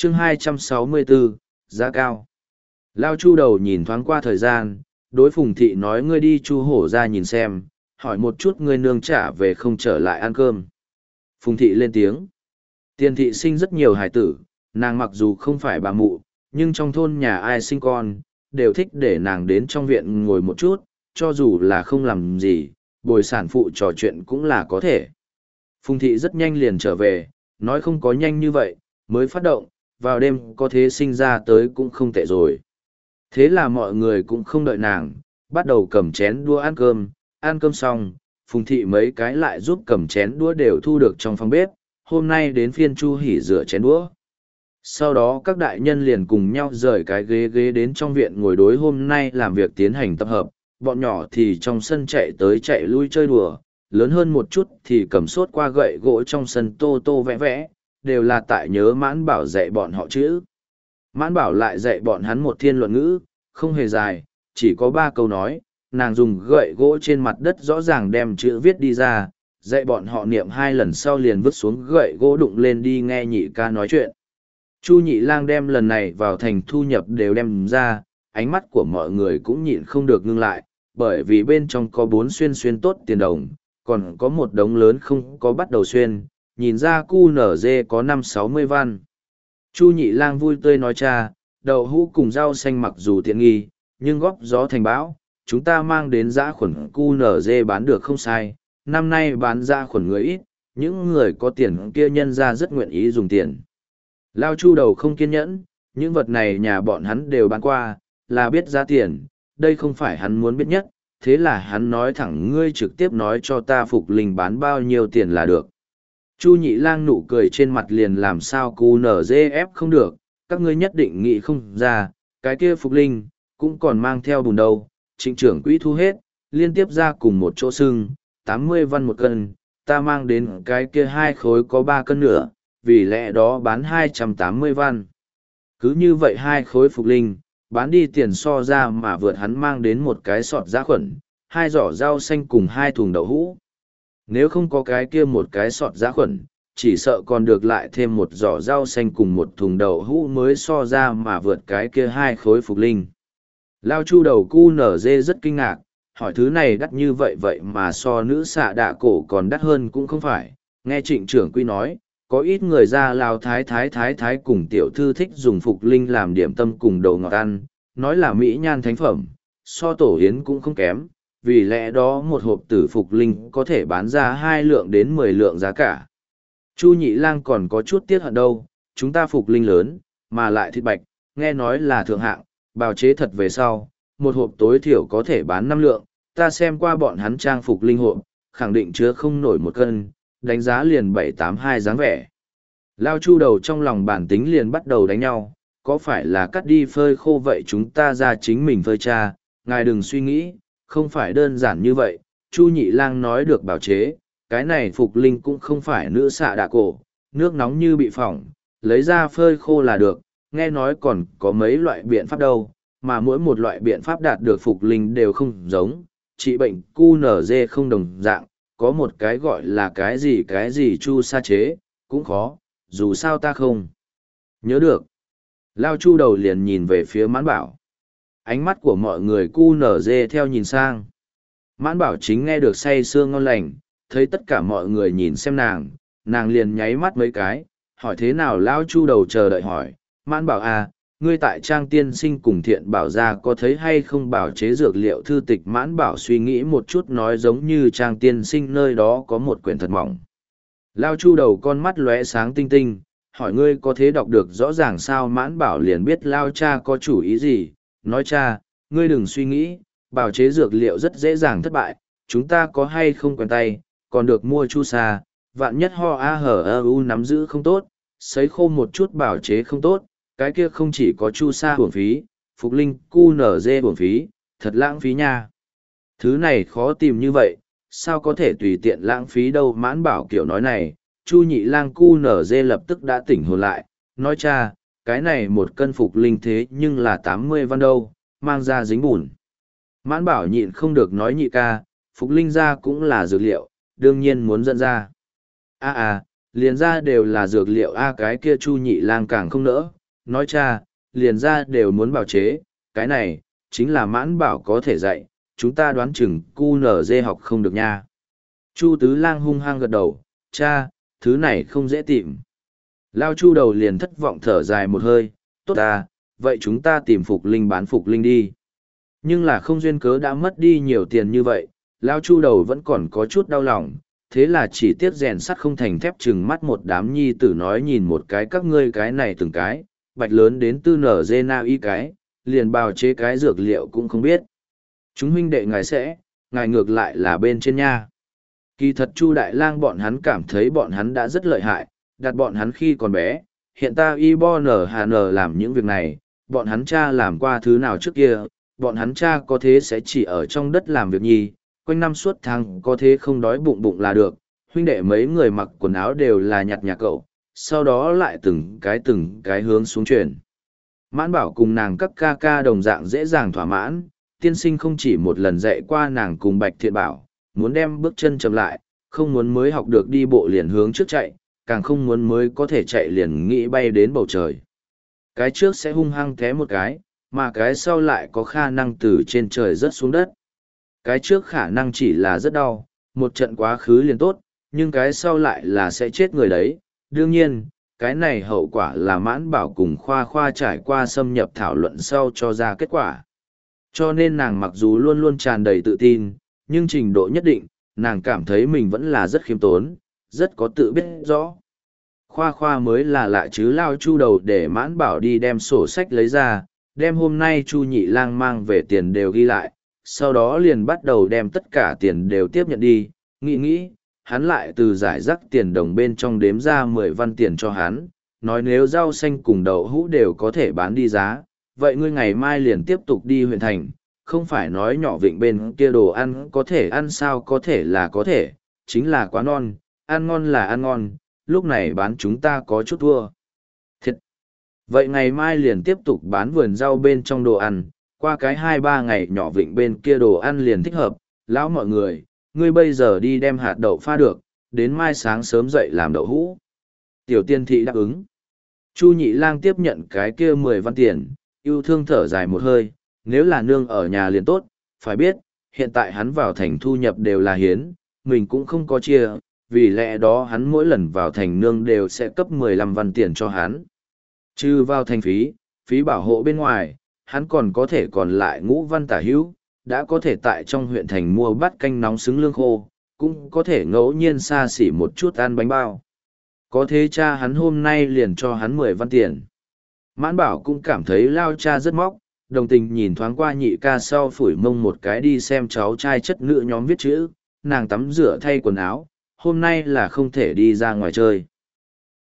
chương 264, giá cao. Lao Chu đầu nhìn thoáng qua thời gian, đối Phùng Thị nói ngươi đi Chu Hổ ra nhìn xem, hỏi một chút ngươi nương trả về không trở lại ăn cơm. Phùng Thị lên tiếng. Tiền thị sinh rất nhiều hài tử, nàng mặc dù không phải bà mụ, nhưng trong thôn nhà ai sinh con, đều thích để nàng đến trong viện ngồi một chút, cho dù là không làm gì, bồi sản phụ trò chuyện cũng là có thể. Phùng Thị rất nhanh liền trở về, nói không có nhanh như vậy, mới phát động, vào đêm có thế sinh ra tới cũng không tệ rồi. Thế là mọi người cũng không đợi nàng, bắt đầu cầm chén đũa ăn cơm xong, Phùng Thị mấy cái lại giúp cầm chén đũa đều thu được trong phòng bếp, hôm nay đến phiên Chu Hỉ rửa chén đũa. Sau đó các đại nhân liền cùng nhau rời cái ghế ghế đến trong viện ngồi đối hôm nay làm việc tiến hành tập hợp, bọn nhỏ thì trong sân chạy tới chạy lui chơi đùa, lớn hơn một chút thì cầm sốt qua gậy gỗ trong sân tô tô vẽ vẽ, đều là tại nhớ Mãn Bảo dạy bọn họ chữ. Mãn Bảo lại dạy bọn hắn một thiên luận ngữ, không hề dài, chỉ có 3 câu nói, nàng dùng gậy gỗ trên mặt đất rõ ràng đem chữ viết đi ra, dạy bọn họ niệm 2 lần sau liền vứt xuống gậy gỗ đụng lên đi nghe nhị ca nói chuyện. Chu Nhị Lang đem lần này vào thành thu nhập đều đem ra, ánh mắt của mọi người cũng nhịn không được ngưng lại, bởi vì bên trong có 4 xuyên tốt tiền đồng, còn có một đống lớn không có bắt đầu xuyên, nhìn ra cu nở dê có 5-60 văn. Chu Nhị Lang vui tươi nói cha, đậu hũ cùng rau xanh mặc dù tiện nghi, nhưng góp gió thành bão, chúng ta mang đến dã khuẩn cu nở dê bán được không sai, năm nay bán dã khuẩn người ít, những người có tiền kia nhân ra rất nguyện ý dùng tiền. Lao Chu đầu không kiên nhẫn, những vật này nhà bọn hắn đều bán qua, là biết giá tiền, đây không phải hắn muốn biết nhất, thế là hắn nói thẳng ngươi trực tiếp nói cho ta Phục Linh bán bao nhiêu tiền là được. Chu Nhị Lang nụ cười trên mặt liền làm sao cu nở dê ép không được, các ngươi nhất định nghĩ không ra, cái kia Phục Linh, cũng còn mang theo bùn đâu, trịnh trưởng quỹ thu hết, liên tiếp ra cùng một chỗ sưng, 80 văn một cân, ta mang đến cái kia 2 khối có 3 cân nữa, vì lẽ đó bán 280 văn. Cứ như vậy 2 khối Phục Linh, bán đi tiền so ra mà vượt hắn mang đến một cái sọt dã khuẩn, 2 giỏ rau xanh cùng 2 thùng đậu hũ. Nếu không có cái kia một cái sọt dã khuẩn, chỉ sợ còn được lại thêm một giỏ rau xanh cùng một thùng đậu hũ mới so ra mà vượt cái kia 2 khối Phục Linh. Lao Chu đầu cu nở dê rất kinh ngạc, hỏi thứ này đắt như vậy vậy mà so nữ xạ đạ cổ còn đắt hơn cũng không phải. Nghe trịnh trưởng quy nói, có ít người ra Lào thái cùng tiểu thư thích dùng Phục Linh làm điểm tâm cùng đồ ngọt ăn, nói là mỹ nhan thánh phẩm, so tổ yến cũng không kém, vì lẽ đó một hộp tử Phục Linh có thể bán ra 2 lượng đến 10 lượng giá cả. Chu Nhị Lang còn có chút tiếc hận đâu, chúng ta Phục Linh lớn, mà lại thịt bạch, nghe nói là thượng hạng, bào chế thật về sau, một hộp tối thiểu có thể bán 5 lượng, ta xem qua bọn hắn trang Phục Linh hộp, khẳng định chứa không nổi 1 cân, đánh giá liền 782 dáng vẻ. Lao Chu đầu trong lòng bản tính liền bắt đầu đánh nhau, có phải là cắt đi phơi khô vậy chúng ta ra chính mình phơi cha, ngài đừng suy nghĩ, không phải đơn giản như vậy, Chu Nhị Lang nói được bảo chế, cái này Phục Linh cũng không phải nữ xạ đạ cổ, nước nóng như bị phỏng, lấy ra phơi khô là được, nghe nói còn có mấy loại biện pháp đâu, mà mỗi một loại biện pháp đạt được Phục Linh đều không giống, trị bệnh cu nở dê không đồng dạng, có một cái gọi là cái gì chu sa chế, cũng khó, dù sao ta không nhớ được. Lao Chu đầu liền nhìn về phía Mãn Bảo. Ánh mắt của mọi người cu nở dê theo nhìn sang. Mãn Bảo chính nghe được say sưa ngon lành, thấy tất cả mọi người nhìn xem nàng liền nháy mắt mấy cái, hỏi thế nào Lao Chu đầu chờ đợi hỏi. Mãn Bảo à, ngươi tại Trang Tiên Sinh cùng Thiện Bảo gia có thấy hay không bảo chế dược liệu thư tịch? Mãn Bảo suy nghĩ một chút nói giống như Trang Tiên Sinh nơi đó có một quyển thật mỏng. Lao Chu đầu con mắt lóe sáng tinh tinh, hỏi ngươi có thế đọc được rõ ràng sao? Mãn Bảo liền biết Lao cha có chủ ý gì, nói cha, ngươi đừng suy nghĩ, bảo chế dược liệu rất dễ dàng thất bại, chúng ta có hay không quen tay, còn được mua chu sa, vạn nhất ho a hở ơ u nắm giữ không tốt, sấy khô một chút bảo chế không tốt, cái kia không chỉ có chu sa uổng phí, Phục Linh cu nở dê uổng phí, thật lãng phí nha. Thứ này khó tìm như vậy, sao có thể tùy tiện lãng phí đâu? Mãn Bảo kiểu nói này, Chu Nhị Lang cu nở dê lập tức đã tỉnh hồn lại, nói cha, cái này 1 cân Phục Linh thế nhưng là 80 văn đâu, mang ra dính bùn. Mãn Bảo nhịn không được nói nhị ca, Phục Linh ra cũng là dược liệu, đương nhiên muốn dẫn ra. liền ra đều là dược liệu a cái kia Chu Nhị Lang càng không nỡ, nói cha, liền ra đều muốn bào chế, cái này, chính là Mãn Bảo có thể dạy, chúng ta đoán chừng cu nở dê học không được nha. Chu Tứ Lang hung hăng gật đầu, cha, thứ này không dễ tìm. Lao Chu đầu liền thất vọng thở dài một hơi, tốt à, vậy chúng ta tìm Phục Linh bán Phục Linh đi. Nhưng là không duyên cớ đã mất đi nhiều tiền như vậy, Lao Chu đầu vẫn còn có chút đau lòng, thế là chỉ tiếc rèn sắt không thành thép chừng mắt một đám nhi tử nói nhìn một cái các ngươi cái này từng cái, bạch lớn đến tư nở dê na y cái, liền bào chế cái dược liệu cũng không biết. Chúng huynh đệ ngài ngược lại là bên trên nha. Kỳ thật Chu Đại Lang bọn hắn cảm thấy bọn hắn đã rất lợi hại, đặt bọn hắn khi còn bé, hiện ta y bo nở hà nở làm những việc này, bọn hắn cha làm qua thứ nào trước kia, bọn hắn cha có thế sẽ chỉ ở trong đất làm việc nhi, quanh năm suốt tháng có thế không đói bụng bụng là được, huynh đệ mấy người mặc quần áo đều là nhặt nhà cậu, sau đó lại từng cái hướng xuống truyền. Mãn Bảo cùng nàng các ca ca đồng dạng dễ dàng thỏa mãn, tiên sinh không chỉ một lần dạy qua nàng cùng Bạch Thiện Bảo, muốn đem bước chân chậm lại, không muốn mới học được đi bộ liền hướng trước chạy, càng không muốn mới có thể chạy liền nghĩ bay đến bầu trời. Cái trước sẽ hung hăng té một cái, mà cái sau lại có khả năng từ trên trời rớt xuống đất. Cái trước khả năng chỉ là rất đau, một trận quá khứ liền tốt, nhưng cái sau lại là sẽ chết người đấy. Đương nhiên, cái này hậu quả là Mãn Bảo cùng Khoa Khoa trải qua xâm nhập thảo luận sau cho ra kết quả. Cho nên nàng mặc dù luôn luôn tràn đầy tự tin, nhưng trình độ nhất định, nàng cảm thấy mình vẫn là rất khiêm tốn, rất có tự biết rõ. Khoa Khoa mới là lạ chứ Lao Chu đầu để Mãn Bảo đi đem sổ sách lấy ra, đem hôm nay Chu Nhị Lang mang về tiền đều ghi lại, sau đó liền bắt đầu đem tất cả tiền đều tiếp nhận đi, nghĩ, hắn lại từ giải rác tiền đồng bên trong đếm ra 10 văn tiền cho hắn, nói nếu rau xanh cùng đậu hũ đều có thể bán đi giá, vậy ngươi ngày mai liền tiếp tục đi huyện thành, không phải nói nhỏ vịnh bên kia đồ ăn có thể ăn sao có thể là có thể, chính là quá non, ăn ngon là ăn ngon, lúc này bán chúng ta có chút thua. Thiệt! Vậy ngày mai liền tiếp tục bán vườn rau bên trong đồ ăn, qua cái 2-3 ngày nhỏ vịnh bên kia đồ ăn liền thích hợp, lão mọi người, ngươi bây giờ đi đem hạt đậu pha được, đến mai sáng sớm dậy làm đậu hũ. Tiểu tiên thị đáp ứng. Chu Nhị Lang tiếp nhận cái kia 10 văn tiền, yêu thương thở dài một hơi, nếu là nương ở nhà liền tốt, phải biết, hiện tại hắn vào thành thu nhập đều là hiến, mình cũng không có chia, vì lẽ đó hắn mỗi lần vào thành nương đều sẽ cấp 15 văn tiền cho hắn. Trừ vào thành phí bảo hộ bên ngoài, hắn còn có thể còn lại ngũ văn tả hữu, đã có thể tại trong huyện thành mua bát canh nóng xứng lương khô, cũng có thể ngẫu nhiên xa xỉ một chút ăn bánh bao. Có thế cha hắn hôm nay liền cho hắn 10 văn tiền. Mãn Bảo cũng cảm thấy Lao cha rất móc, đồng tình nhìn thoáng qua nhị ca sau phủi mông một cái đi xem cháu trai chất nữ nhóm viết chữ, nàng tắm rửa thay quần áo, hôm nay là không thể đi ra ngoài chơi.